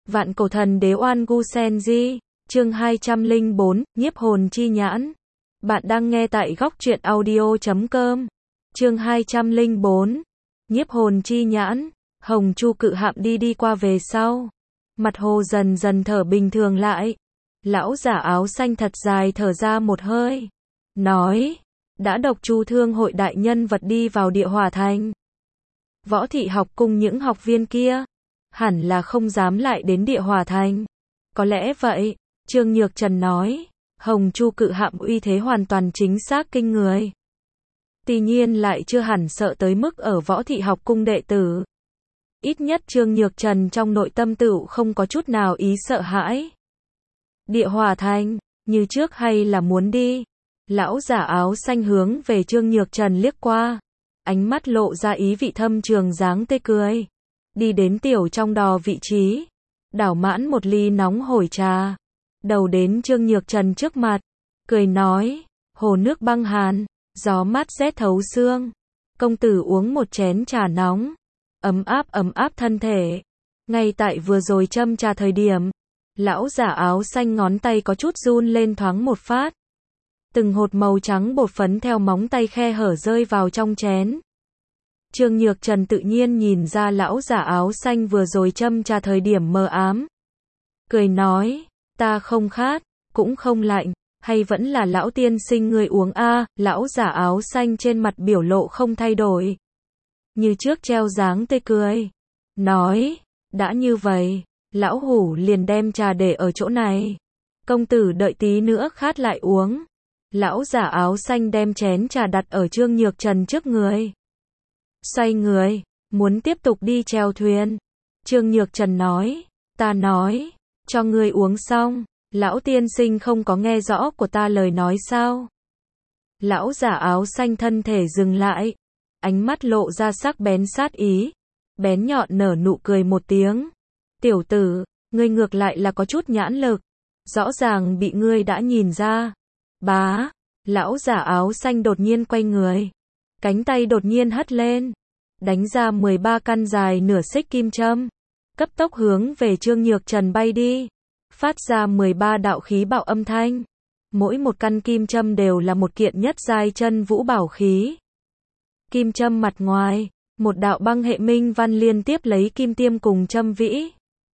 Vạn cổ thần đế Oan Gu Sen Di, chương 204, nhiếp hồn chi nhãn. Bạn đang nghe tại góc truyện audio.com. Chương 204, nhiếp hồn chi nhãn. Hồng Chu cự hạm đi qua về sau. Mặt hồ dần dần thở bình thường lại. Lão giả áo xanh thật dài thở ra một hơi. Nói, đã độc Chu thương hội đại nhân vật đi vào địa hỏa thành. Võ thị học cung những học viên kia hẳn là không dám lại đến địa hỏa thành. Có lẽ vậy, Trương Nhược Trần nói, Hồng Chu cự hạm uy thế hoàn toàn chính xác kinh người. Tuy nhiên lại chưa hẳn sợ tới mức ở võ thị học cung đệ tử. Ít nhất Trương Nhược Trần trong nội tâm tựu không có chút nào ý sợ hãi. Địa hỏa thành, như trước hay là muốn đi? Lão giả áo xanh hướng về Trương Nhược Trần liếc qua. Ánh mắt lộ ra ý vị thâm trường dáng tê cười. Đi đến tiểu trong đò vị trí. Đảo mãn một ly nóng hổi trà. Đầu đến Trương Nhược Trần trước mặt. Cười nói, hồ nước băng hàn, gió mát rét thấu xương. Công tử uống một chén trà nóng. Ấm áp thân thể. Ngay tại vừa rồi châm trà thời điểm. Lão giả áo xanh ngón tay có chút run lên thoáng một phát. Từng hột màu trắng bột phấn theo móng tay khe hở rơi vào trong chén. Trương Nhược Trần tự nhiên nhìn ra lão giả áo xanh vừa rồi châm trà thời điểm mờ ám. Cười nói, ta không khát, cũng không lạnh, hay vẫn là lão tiên sinh người uống a? Lão giả áo xanh trên mặt biểu lộ không thay đổi. Như trước treo dáng tê cười. Nói, đã như vậy, lão hủ liền đem trà để ở chỗ này. Công tử đợi tí nữa khát lại uống. Lão giả áo xanh đem chén trà đặt ở Trương Nhược Trần trước người. Xoay người, muốn tiếp tục đi chèo thuyền. Trương Nhược Trần nói, ta nói, cho ngươi uống xong, lão tiên sinh không có nghe rõ của ta lời nói sao? Lão giả áo xanh thân thể dừng lại, ánh mắt lộ ra sắc bén sát ý, bén nhọn nở nụ cười một tiếng. Tiểu tử, ngươi ngược lại là có chút nhãn lực, rõ ràng bị ngươi đã nhìn ra. Bá, lão giả áo xanh đột nhiên quay người. Cánh tay đột nhiên hất lên. Đánh ra 13 căn dài nửa xích kim châm. Cấp tốc hướng về Trương Nhược Trần bay đi. Phát ra 13 đạo khí bạo âm thanh. Mỗi một căn kim châm đều là một kiện nhất giai chân vũ bảo khí. Kim châm mặt ngoài. Một đạo băng hệ minh văn liên tiếp lấy kim tiêm cùng châm vĩ.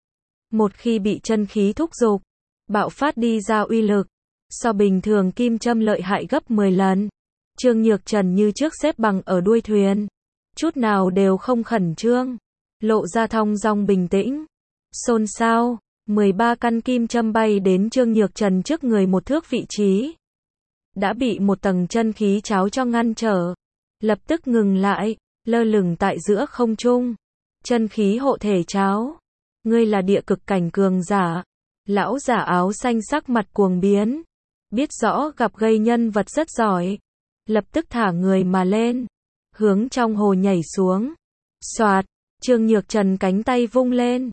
Một khi bị chân khí thúc giục. Bạo phát đi ra uy lực. So bình thường kim châm lợi hại gấp 10 lần. Trương Nhược Trần như trước xếp bằng ở đuôi thuyền. Chút nào đều không khẩn trương. Lộ ra thong dong bình tĩnh. Xôn xao, 13 căn kim châm bay đến Trương Nhược Trần trước người một thước vị trí. Đã bị một tầng chân khí cháo cho ngăn trở. Lập tức ngừng lại, lơ lửng tại giữa không trung. Chân khí hộ thể cháo. Ngươi là địa cực cảnh cường giả. Lão giả áo xanh sắc mặt cuồng biến. Biết rõ gặp gây nhân vật rất giỏi. Lập tức thả người mà lên. Hướng trong hồ nhảy xuống. Xoạt, Trương Nhược Trần cánh tay vung lên.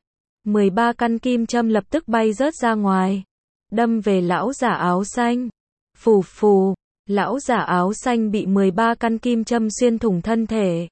13 căn kim châm lập tức bay rớt ra ngoài. Đâm về lão giả áo xanh. Phù phù, lão giả áo xanh bị 13 căn kim châm xuyên thủng thân thể.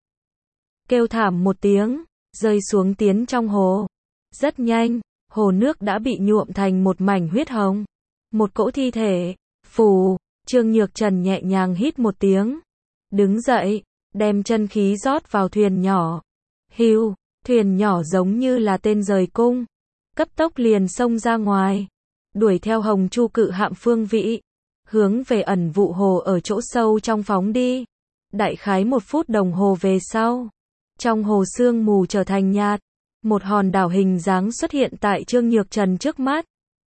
Kêu thảm một tiếng, rơi xuống tiến trong hồ. Rất nhanh, hồ nước đã bị nhuộm thành một mảnh huyết hồng. Một cỗ thi thể. Phù, Trương Nhược Trần nhẹ nhàng hít một tiếng. Đứng dậy, đem chân khí rót vào thuyền nhỏ. Hưu, thuyền nhỏ giống như là tên rời cung. Cấp tốc liền xông ra ngoài. Đuổi theo Hồng Chu cự hạm phương vị. Hướng về ẩn vụ hồ ở chỗ sâu trong phóng đi. Đại khái 1 phút đồng hồ về sau. Trong hồ sương mù trở thành nhạt. Một hòn đảo hình dáng xuất hiện tại Trương Nhược Trần trước mắt.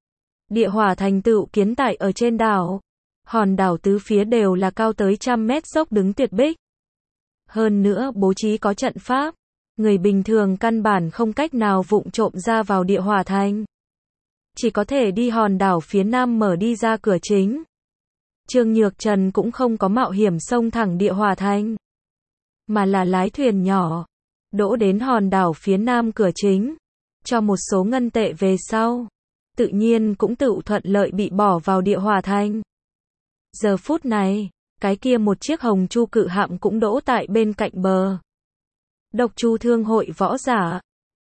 Địa hỏa thành tựu kiến tại ở trên đảo. Hòn đảo tứ phía đều là cao tới 100 mét dốc đứng tuyệt bích. Hơn nữa bố trí có trận pháp. Người bình thường căn bản không cách nào vụng trộm ra vào địa hỏa thành. Chỉ có thể đi hòn đảo phía nam mở đi ra cửa chính. Trương Nhược Trần cũng không có mạo hiểm xông thẳng địa hỏa thành. Mà là lái thuyền nhỏ. Đỗ đến hòn đảo phía nam cửa chính. Cho một số ngân tệ về sau. Tự nhiên cũng tự thuận lợi bị bỏ vào địa hỏa thành. Giờ phút này, cái kia một chiếc Hồng Chu cự hạm cũng đỗ tại bên cạnh bờ. Độc Chu thương hội võ giả.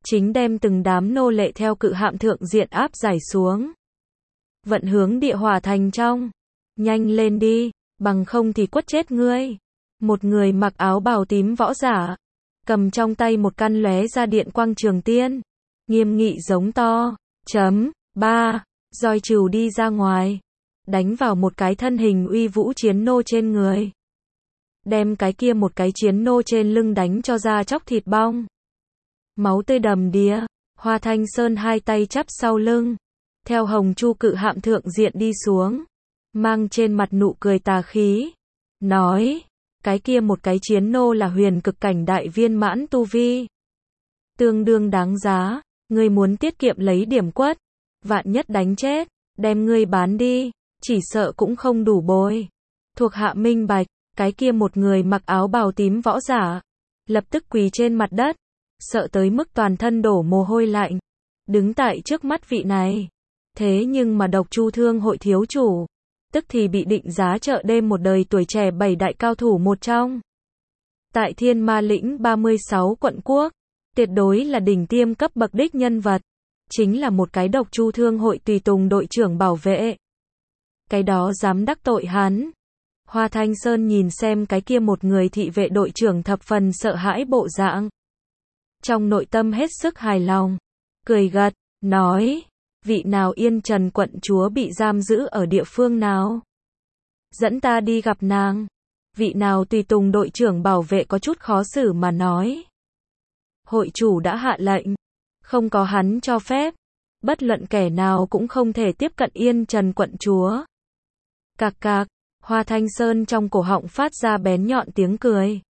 chính đem từng đám nô lệ theo cự hạm thượng diện áp giải xuống. Vận hướng địa hỏa thành trong. Nhanh lên đi, bằng không thì quất chết ngươi. Một người mặc áo bào tím võ giả, cầm trong tay một căn lóe ra điện quang trường tiên, nghiêm nghị giống to, chấm, 3, roi trừ đi ra ngoài, đánh vào một cái thân hình uy vũ chiến nô trên người. Đem cái kia một cái chiến nô trên lưng đánh cho da chóc thịt bong. Máu tươi đầm đìa, Hoa Thanh Sơn hai tay chắp sau lưng, theo Hồng Chu cự hạm thượng diện đi xuống, mang trên mặt nụ cười tà khí, nói, cái kia một cái chiến nô là huyền cực cảnh đại viên mãn tu vi. Tương đương đáng giá, ngươi muốn tiết kiệm lấy điểm quất, vạn nhất đánh chết, đem ngươi bán đi, chỉ sợ cũng không đủ bồi. Thuộc hạ minh bạch, cái kia một người mặc áo bào tím võ giả, lập tức quỳ trên mặt đất, sợ tới mức toàn thân đổ mồ hôi lạnh, đứng tại trước mắt vị này. Thế nhưng mà Độc Chu Thương hội thiếu chủ, tức thì bị định giá chợ đêm một đời tuổi trẻ 7 đại cao thủ một trong. Tại Thiên Ma lĩnh 36 quận quốc, tuyệt đối là đỉnh tiêm cấp bậc đích nhân vật, chính là một cái Độc Chu Thương hội tùy tùng đội trưởng bảo vệ. Cái đó dám đắc tội hắn. Hoa Thanh Sơn nhìn xem cái kia một người thị vệ đội trưởng thập phần sợ hãi bộ dạng. Trong nội tâm hết sức hài lòng, cười gật, nói, vị nào Yên Trần quận chúa bị giam giữ ở địa phương nào? Dẫn ta đi gặp nàng. Vị nào tùy tùng đội trưởng bảo vệ có chút khó xử mà nói. Hội chủ đã hạ lệnh, không có hắn cho phép, bất luận kẻ nào cũng không thể tiếp cận Yên Trần quận chúa. Cạc cạc, Hoa Thanh Sơn trong cổ họng phát ra bén nhọn tiếng cười.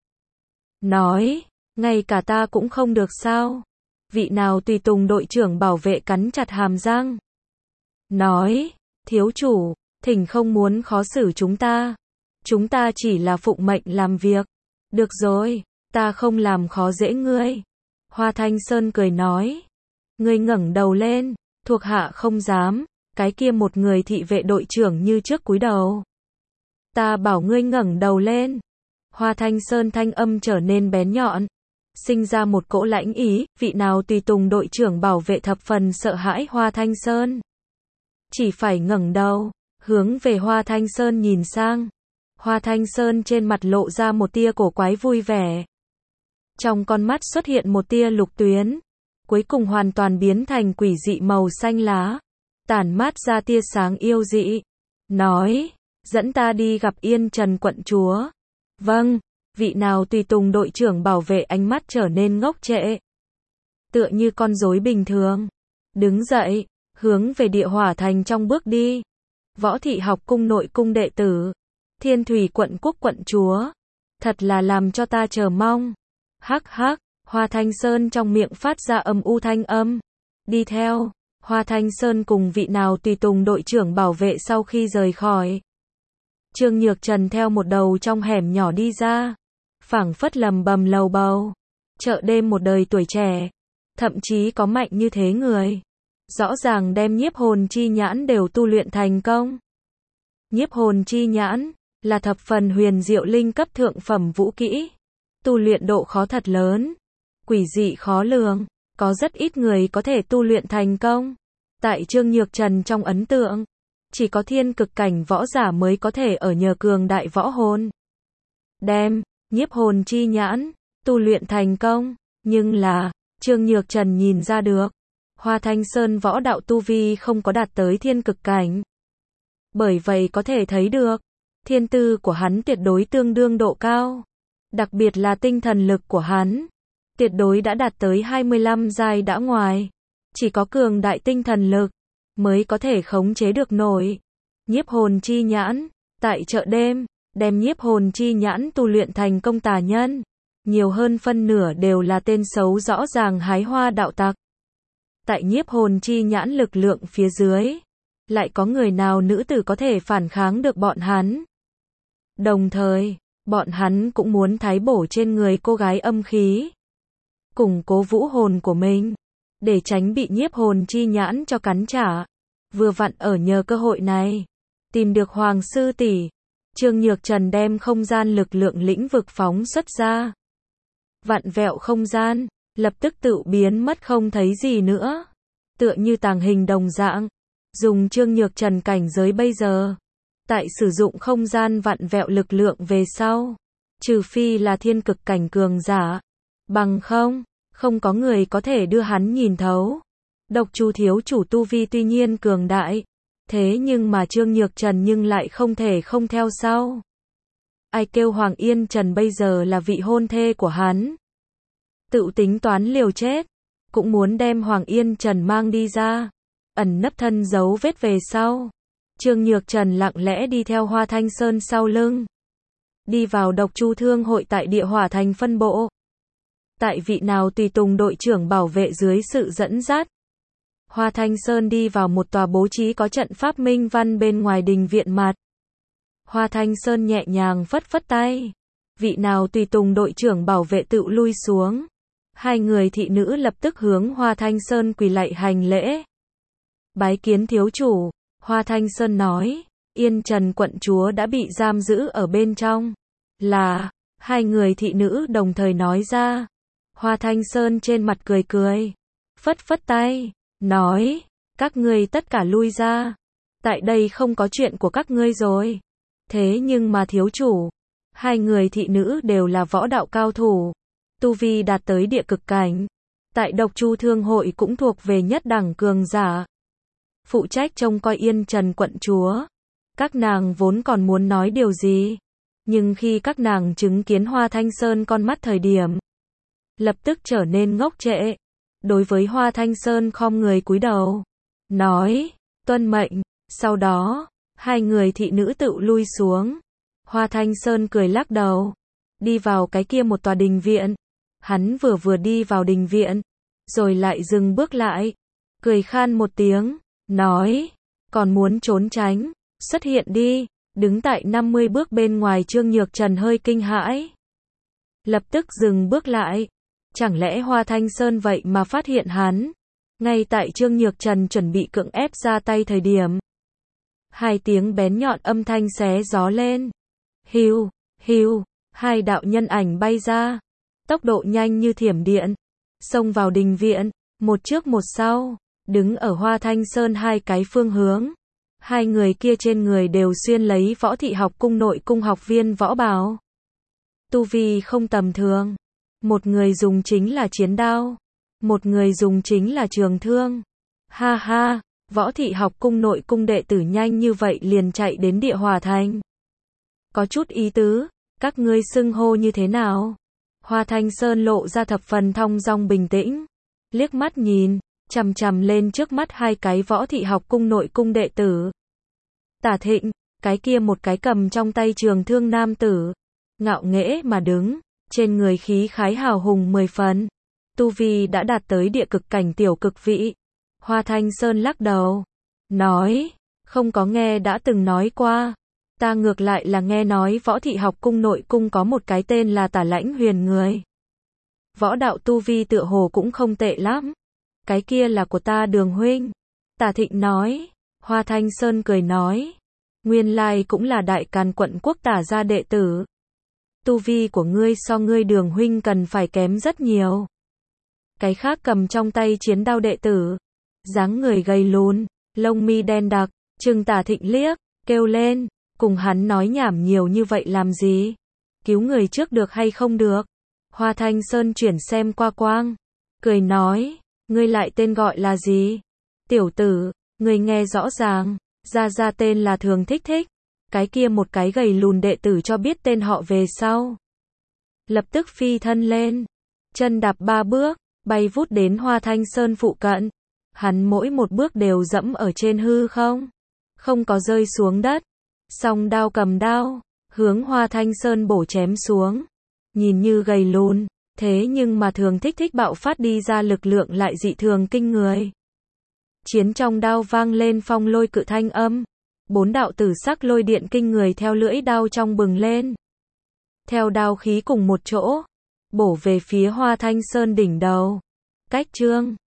Nói, ngay cả ta cũng không được sao? Vị nào tùy tùng đội trưởng bảo vệ cắn chặt hàm răng. Nói, thiếu chủ, thỉnh không muốn khó xử chúng ta. Chúng ta chỉ là phụng mệnh làm việc. Được rồi, ta không làm khó dễ ngươi. Hoa Thanh Sơn cười nói. Ngươi ngẩng đầu lên, thuộc hạ không dám. Cái kia một người thị vệ đội trưởng như trước cúi đầu. Ta bảo ngươi ngẩng đầu lên. Hoa Thanh Sơn thanh âm trở nên bén nhọn, sinh ra một cỗ lãnh ý. Vị nào tùy tùng đội trưởng bảo vệ thập phần sợ hãi Hoa Thanh Sơn, chỉ phải ngẩng đầu, hướng về Hoa Thanh Sơn nhìn sang. Hoa Thanh Sơn trên mặt lộ ra một tia cổ quái vui vẻ. Trong con mắt xuất hiện một tia lục tuyến, cuối cùng hoàn toàn biến thành quỷ dị màu xanh lá, tản mát ra tia sáng yêu dị. Nói, dẫn ta đi gặp Yên Trần quận chúa. Vâng. Vị nào tùy tùng đội trưởng bảo vệ ánh mắt trở nên ngốc trệ, tựa như con rối bình thường, đứng dậy, hướng về địa hỏa thành trong bước đi. Võ Thị học cung nội cung đệ tử, Thiên Thủy quận quốc quận chúa, thật là làm cho ta chờ mong. Hắc hắc, Hoa Thanh Sơn trong miệng phát ra âm u thanh âm. Đi theo, Hoa Thanh Sơn cùng vị nào tùy tùng đội trưởng bảo vệ sau khi rời khỏi. Trương Nhược Trần theo một đầu trong hẻm nhỏ đi ra, phảng phất lầm bầm lầu bầu, chợ đêm một đời tuổi trẻ, thậm chí có mạnh như thế người, rõ ràng đem nhiếp hồn chi nhãn đều tu luyện thành công. Nhiếp hồn chi nhãn là thập phần huyền diệu linh cấp thượng phẩm vũ kỹ, tu luyện độ khó thật lớn, quỷ dị khó lường, có rất ít người có thể tu luyện thành công. Tại Trương Nhược Trần trong ấn tượng, chỉ có thiên cực cảnh võ giả mới có thể ở nhờ cường đại võ hồn đem nhiếp hồn chi nhãn tu luyện thành công, nhưng là Trương Nhược Trần nhìn ra được, Hoa Thanh Sơn võ đạo tu vi không có đạt tới thiên cực cảnh. Bởi vậy có thể thấy được, thiên tư của hắn tuyệt đối tương đương độ cao, đặc biệt là tinh thần lực của hắn, tuyệt đối đã đạt tới 25 giai đã ngoài, chỉ có cường đại tinh thần lực mới có thể khống chế được nổi nhiếp hồn chi nhãn. Tại chợ đêm, đem nhiếp hồn chi nhãn tu luyện thành công tà nhân, nhiều hơn phân nửa đều là tên xấu rõ ràng hái hoa đạo tặc. Tại nhiếp hồn chi nhãn lực lượng phía dưới, lại có người nào nữ tử có thể phản kháng được bọn hắn. Đồng thời, bọn hắn cũng muốn thái bổ trên người cô gái âm khí, củng cố vũ hồn của mình, để tránh bị nhiếp hồn chi nhãn cho cắn trả. Vừa vặn ở nhờ cơ hội này, tìm được Hoàng sư tỷ, Trương Nhược Trần đem không gian lực lượng lĩnh vực phóng xuất ra. Vặn vẹo không gian, lập tức tự biến mất không thấy gì nữa. Tựa như tàng hình đồng dạng. Dùng Trương Nhược Trần cảnh giới bây giờ. Tại sử dụng không gian vặn vẹo lực lượng về sau. Trừ phi là thiên cực cảnh cường giả. Bằng không có người có thể đưa hắn nhìn thấu. Độc Chu thiếu chủ tu vi tuy nhiên cường đại. Thế nhưng mà Trương Nhược Trần nhưng lại không thể không theo sau. Ai kêu Hoàng Yên Trần bây giờ là vị hôn thê của hắn. Tự tính toán liều chết. Cũng muốn đem Hoàng Yên Trần mang đi ra. Ẩn nấp thân giấu vết về sau. Trương Nhược Trần lặng lẽ đi theo Hoa Thanh Sơn sau lưng. Đi vào Độc Chu Thương hội tại Địa Hỏa Thành phân bộ. Tại vị nào tùy tùng đội trưởng bảo vệ dưới sự dẫn dắt. Hoa Thanh Sơn đi vào một tòa bố trí có trận pháp minh văn bên ngoài đình viện mặt. Hoa Thanh Sơn nhẹ nhàng phất phất tay. Vị nào tùy tùng đội trưởng bảo vệ tự lui xuống. Hai người thị nữ lập tức hướng Hoa Thanh Sơn quỳ lạy hành lễ. Bái kiến thiếu chủ, Hoa Thanh Sơn nói, Yên Trần quận chúa đã bị giam giữ ở bên trong. Là, hai người thị nữ đồng thời nói ra. Hoa Thanh Sơn trên mặt cười cười, phất phất tay, nói, các ngươi tất cả lui ra. Tại đây không có chuyện của các ngươi rồi. Thế nhưng mà thiếu chủ, hai người thị nữ đều là võ đạo cao thủ. Tu vi đạt tới địa cực cảnh. Tại Độc Chu Thương hội cũng thuộc về nhất đẳng cường giả. Phụ trách trông coi Yên Trần quận chúa. Các nàng vốn còn muốn nói điều gì. Nhưng khi các nàng chứng kiến Hoa Thanh Sơn con mắt thời điểm. Lập tức trở nên ngốc trệ. Đối với Hoa Thanh Sơn khom người cúi đầu. Nói, tuân mệnh. Sau đó, hai người thị nữ tự lui xuống. Hoa Thanh Sơn cười lắc đầu. Đi vào cái kia một tòa đình viện. Hắn vừa đi vào đình viện. Rồi lại dừng bước lại. Cười khan một tiếng. Nói, còn muốn trốn tránh. Xuất hiện đi. Đứng tại 50 bước bên ngoài Trương Nhược Trần hơi kinh hãi. Lập tức dừng bước lại. Chẳng lẽ Hoa Thanh Sơn vậy mà phát hiện hắn. Ngay tại Trương Nhược Trần chuẩn bị cưỡng ép ra tay thời điểm. Hai tiếng bén nhọn âm thanh xé gió lên. Hiu, hiu, hai đạo nhân ảnh bay ra. Tốc độ nhanh như thiểm điện. Xông vào đình viện, một trước một sau. Đứng ở Hoa Thanh Sơn hai cái phương hướng. Hai người kia trên người đều xuyên lấy Võ Thị Học Cung nội cung học viên võ bào. Tu vi không tầm thường. Một người dùng chính là chiến đao. Một người dùng chính là trường thương. Ha ha, Võ Thị Học Cung nội cung đệ tử nhanh như vậy liền chạy đến Địa Hỏa Thành. Có chút ý tứ, các ngươi xưng hô như thế nào? Hoa Thanh Sơn lộ ra thập phần thong dong bình tĩnh. Liếc mắt nhìn, chằm chằm lên trước mắt hai cái Võ Thị Học Cung nội cung đệ tử. Tả Thịnh, cái kia một cái cầm trong tay trường thương nam tử. Ngạo nghễ mà đứng, trên người khí khái hào hùng 10 phần. Tu vi đã đạt tới địa cực cảnh tiểu cực vị. Hoa Thanh Sơn lắc đầu. Nói, không có nghe đã từng nói qua. Ta ngược lại là nghe nói Võ Thị Học Cung nội cung có một cái tên là Tả Lãnh Huyền người. Võ đạo tu vi tựa hồ cũng không tệ lắm. Cái kia là của ta Đường huynh. Tả Thịnh nói. Hoa Thanh Sơn cười nói. Nguyên lai cũng là Đại Càn quận quốc Tả gia đệ tử. Tu vi của ngươi so ngươi Đường huynh cần phải kém rất nhiều. Cái khác cầm trong tay chiến đao đệ tử. Dáng người gầy lùn, lông mi đen đặc, trừng Tả Thịnh liếc, kêu lên. Cùng hắn nói nhảm nhiều như vậy làm gì? Cứu người trước được hay không được? Hoa Thanh Sơn chuyển xem qua quang. Cười nói, ngươi lại tên gọi là gì? Tiểu tử, ngươi nghe rõ ràng. Ra tên là Thường Thích Thích. Cái kia một cái gầy lùn đệ tử cho biết tên họ về sau. Lập tức phi thân lên. Chân đạp 3 bước, bay vút đến Hoa Thanh Sơn phụ cận. Hắn mỗi một bước đều dẫm ở trên hư không. Không có rơi xuống đất. Song đao cầm đao, hướng Hoa Thanh Sơn bổ chém xuống. Nhìn như gầy lùn, thế nhưng mà Thường Thích Thích bạo phát đi ra lực lượng lại dị thường kinh người. Chiến trong đao vang lên phong lôi cự thanh âm. 4 đạo tử sắc lôi điện kinh người theo lưỡi đao trong bừng lên. Theo đao khí cùng một chỗ, bổ về phía Hoa Thanh Sơn đỉnh đầu. Cách Trương